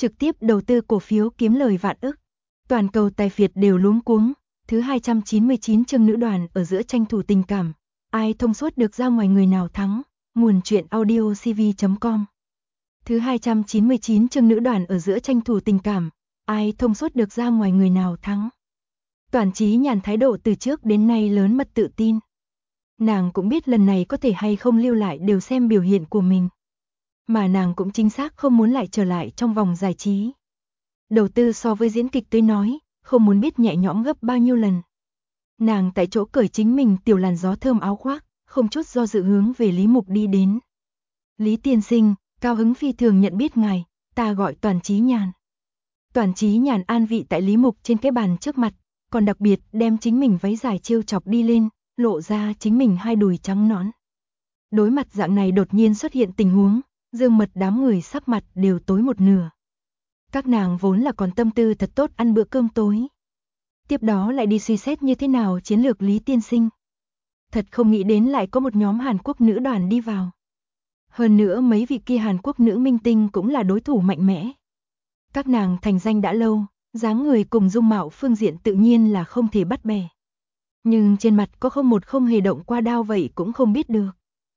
trực tiếp đầu tư cổ phiếu kiếm lời vạn ức. Toàn cầu tài phiệt đều luống cuống. Thứ 299 chương nữ đoàn ở giữa tranh thủ tình cảm. Ai thông suốt được ra ngoài người nào thắng. Nguồn truyện audiocv.com. Thứ 299 chương nữ đoàn ở giữa tranh thủ tình cảm. Ai thông suốt được ra ngoài người nào thắng. Toản Chí Nhàn thái độ từ trước đến nay lớn mật tự tin. Nàng cũng biết lần này có thể hay không lưu lại đều xem biểu hiện của mình. Mà nàng cũng chính xác không muốn lại trở lại trong vòng giải trí. Đầu tư so với diễn kịch tới nói, không muốn biết nhẹ nhõm gấp bao nhiêu lần. Nàng tại chỗ cởi chính mình tiểu làn gió thơm áo khoác, không chút do dự hướng về Lý Mục đi đến. Lý tiên sinh, cao hứng phi thường nhận biết ngài, ta gọi Toản Chí Nhàn. Toản Chí Nhàn an vị tại Lý Mục trên cái bàn trước mặt, còn đặc biệt đem chính mình váy dài trêu chọc đi lên, lộ ra chính mình hai đùi trắng nõn. Đối mặt dạng này đột nhiên xuất hiện tình huống, Dương Mật đám người sắc mặt đều tối một nửa. Các nàng vốn là còn tâm tư thật tốt ăn bữa cơm tối. Tiếp đó lại đi suy xét như thế nào chiến lược Lý tiên sinh. Thật không nghĩ đến lại có một nhóm Hàn Quốc nữ đoàn đi vào. Hơn nữa mấy vị kia Hàn Quốc nữ minh tinh cũng là đối thủ mạnh mẽ. Các nàng thành danh đã lâu, dáng người cùng dung mạo phương diện tự nhiên là không thể bắt bẻ. Nhưng trên mặt có không hề động qua đao vậy cũng không biết được.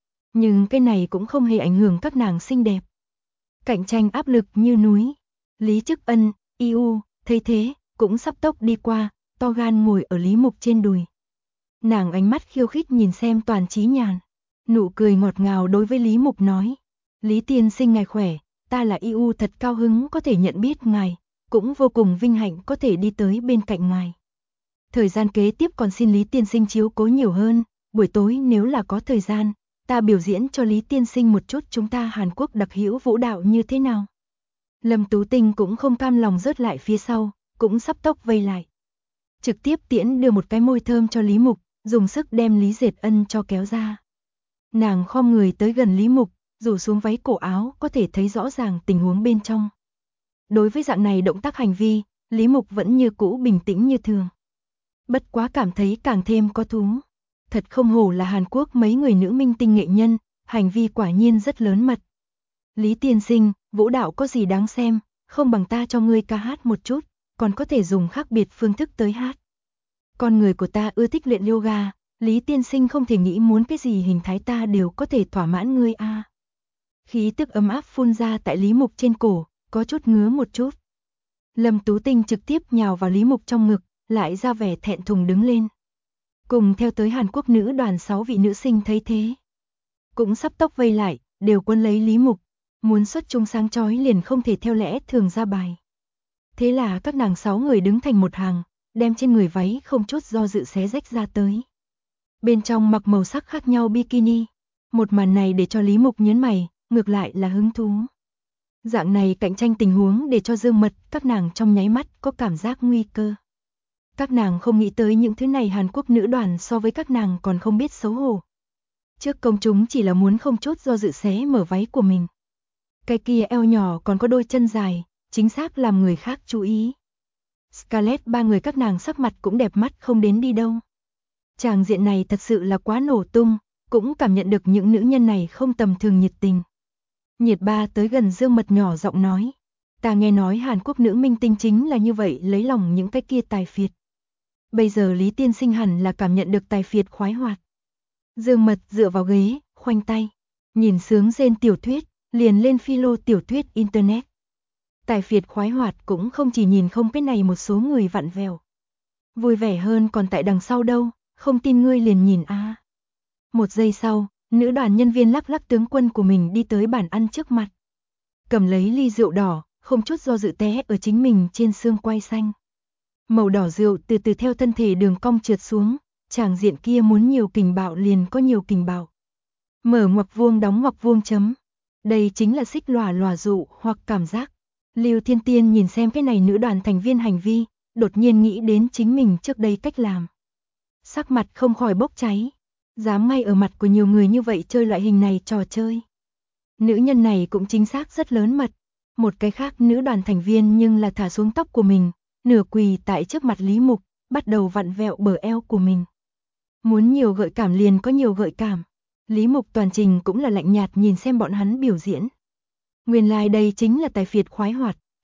Nhưng cái này cũng không hề ảnh hưởng các nàng xinh đẹp. Cạnh tranh áp lực như núi. Lý Chức Ân, IU, thấy thế, cũng sắp tốc đi qua, to gan ngồi ở Lý Mục trên đùi. Nàng ánh mắt khiêu khích nhìn xem Toản Chí Nhàn. Nụ cười ngọt ngào đối với Lý Mục nói. Lý tiên sinh ngài khỏe, ta là IU thật cao hứng có thể nhận biết ngài, cũng vô cùng vinh hạnh có thể đi tới bên cạnh ngài. Thời gian kế tiếp còn xin Lý tiên sinh chiếu cố nhiều hơn, buổi tối nếu là có thời gian, ta biểu diễn cho Lý tiên sinh một chút chúng ta Hàn Quốc đặc hữu vũ đạo như thế nào. Lâm Tú Tinh cũng không cam lòng rớt lại phía sau, cũng sắp tốc vây lại. Trực tiếp tiễn đưa một cái môi thơm cho Lý Mục, dùng sức đem Lý Dệt Ân cho kéo ra. Nàng khom người tới gần Lý Mục, rủ xuống váy cổ áo có thể thấy rõ ràng tình huống bên trong. Đối với dạng này động tác hành vi, Lý Mục vẫn như cũ bình tĩnh như thường. Bất quá cảm thấy càng thêm có thú. Thật không hổ là Hàn Quốc mấy người nữ minh tinh nghệ nhân, hành vi quả nhiên rất lớn mật. Lý tiên sinh, vũ đạo có gì đáng xem, không bằng ta cho ngươi ca hát một chút, còn có thể dùng khác biệt phương thức tới hát. Con người của ta ưa thích luyện yoga, Lý tiên sinh không thể nghĩ muốn cái gì hình thái ta đều có thể thỏa mãn ngươi a. Khí tức ấm áp phun ra tại Lý Mục trên cổ, có chút ngứa một chút. Lâm Tú Tinh trực tiếp nhào vào Lý Mục trong ngực, lại ra vẻ thẹn thùng đứng lên. Cùng theo tới Hàn Quốc nữ đoàn 6 vị nữ sinh thấy thế. Cũng sắp tốc vây lại, đều quân lấy Lý Mục. Muốn xuất chúng sáng chói liền không thể theo lẽ thường ra bài. Thế là các nàng 6 người đứng thành một hàng, đem trên người váy không chút do dự xé rách ra tới. Bên trong mặc màu sắc khác nhau bikini. Một màn này để cho Lý Mục nhớn mày, ngược lại là hứng thú. Dạng này cạnh tranh tình huống để cho Dương Mật các nàng trong nháy mắt có cảm giác nguy cơ. Các nàng không nghĩ tới những thứ này Hàn Quốc nữ đoàn so với các nàng còn không biết xấu hổ. Trước công chúng chỉ là muốn không chút do dự xé mở váy của mình. Cái kia eo nhỏ còn có đôi chân dài, chính xác làm người khác chú ý. Scarlett ba người các nàng sắc mặt cũng đẹp mắt không đến đi đâu. Tràng diện này thật sự là quá nổ tung, cũng cảm nhận được những nữ nhân này không tầm thường nhiệt tình. Nhiệt Ba tới gần Dương Mật nhỏ giọng nói. Ta nghe nói Hàn Quốc nữ minh tinh chính là như vậy lấy lòng những cái kia tài phiệt. Bây giờ Lý tiên sinh hẳn là cảm nhận được tài phiệt khoái hoạt. Dương Mật dựa vào ghế, khoanh tay, nhìn sướng rên tiểu thuyết, liền lên philo tiểu thuyết internet. Tài phiệt khoái hoạt cũng không chỉ nhìn không cái này một số người vặn vẹo. Vui vẻ hơn còn tại đằng sau đâu, không tin ngươi liền nhìn a. Một giây sau, nữ đoàn nhân viên lắc lắc tướng quân của mình đi tới bàn ăn trước mặt. Cầm lấy ly rượu đỏ, không chút do dự té ở chính mình trên xương quai xanh. Màu đỏ rượu từ từ theo thân thể đường cong trượt xuống, tràng diện kia muốn nhiều kình bạo liền có nhiều kình bạo. Mở ngoặc vuông đóng ngoặc vuông chấm. Đây chính là xích lòa lòa dụ hoặc cảm giác. Lưu Thiên Tiên nhìn xem cái này nữ đoàn thành viên hành vi, đột nhiên nghĩ đến chính mình trước đây cách làm. Sắc mặt không khỏi bốc cháy. Dám ngay ở mặt của nhiều người như vậy chơi loại hình này trò chơi. Nữ nhân này cũng chính xác rất lớn mật. Một cái khác nữ đoàn thành viên nhưng là thả xuống tóc của mình, nửa quỳ tại trước mặt Lý Mục, bắt đầu vặn vẹo bờ eo của mình. Muốn nhiều gợi cảm liền có nhiều gợi cảm. Lý Mục toàn trình cũng là lạnh nhạt nhìn xem bọn hắn biểu diễn. Nguyên lai đây chính là tài phiệt khoái hoạt,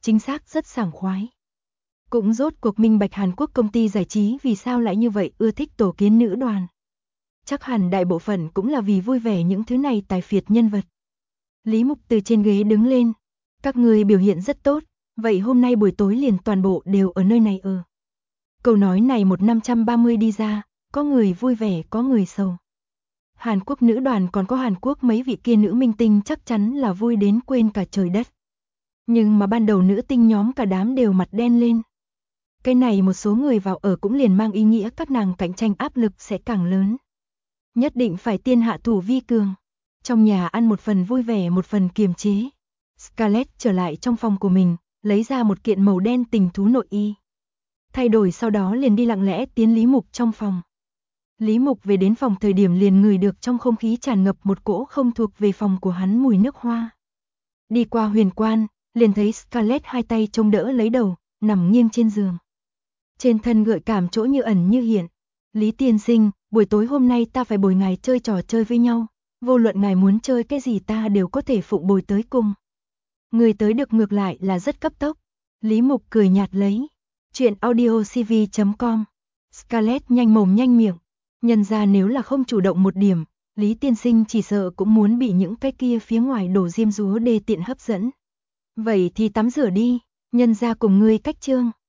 chính xác rất sảng khoái. Cũng rốt cuộc minh bạch Hàn Quốc công ty giải trí vì sao lại như vậy ưa thích tổ kiến nữ đoàn. Chắc hẳn đại bộ phận cũng là vì vui vẻ những thứ này tài phiệt nhân vật. Lý Mục từ trên ghế đứng lên. Các người biểu hiện rất tốt, vậy hôm nay buổi tối liền toàn bộ đều ở nơi này ở. Câu nói này 1530 đi ra, có người vui vẻ có người sầu. Hàn Quốc nữ đoàn còn có Hàn Quốc mấy vị kia nữ minh tinh chắc chắn là vui đến quên cả trời đất. Nhưng mà ban đầu nữ tinh nhóm cả đám đều mặt đen lên. Cái này một số người vào ở cũng liền mang ý nghĩa các nàng cạnh tranh áp lực sẽ càng lớn. Nhất định phải tiên hạ thủ vi cường. Trong nhà ăn một phần vui vẻ một phần kiềm chế. Scarlett trở lại trong phòng của mình, lấy ra một kiện màu đen tình thú nội y. Thay đổi sau đó liền đi lặng lẽ tiến Lý Mục trong phòng. Lý Mục về đến phòng thời điểm liền ngửi được trong không khí tràn ngập một cỗ không thuộc về phòng của hắn mùi nước hoa. Đi qua huyền quan, liền thấy Scarlett hai tay chống đỡ lấy đầu, nằm nghiêng trên giường. Trên thân gợi cảm chỗ như ẩn như hiện. Lý tiên sinh, buổi tối hôm nay ta phải bồi ngài chơi trò chơi với nhau. Vô luận ngài muốn chơi cái gì ta đều có thể phụng bồi tới cùng. Người tới được ngược lại là rất cấp tốc. Lý Mục cười nhạt lấy. Chuyện audiocv.com. Scarlett nhanh mồm nhanh miệng. Nhân ra nếu là không chủ động một điểm, Lý tiên sinh chỉ sợ cũng muốn bị những cái kia phía ngoài đổ diêm dúa đê tiện hấp dẫn. Vậy thì tắm rửa đi, nhân ra cùng ngươi cách chương.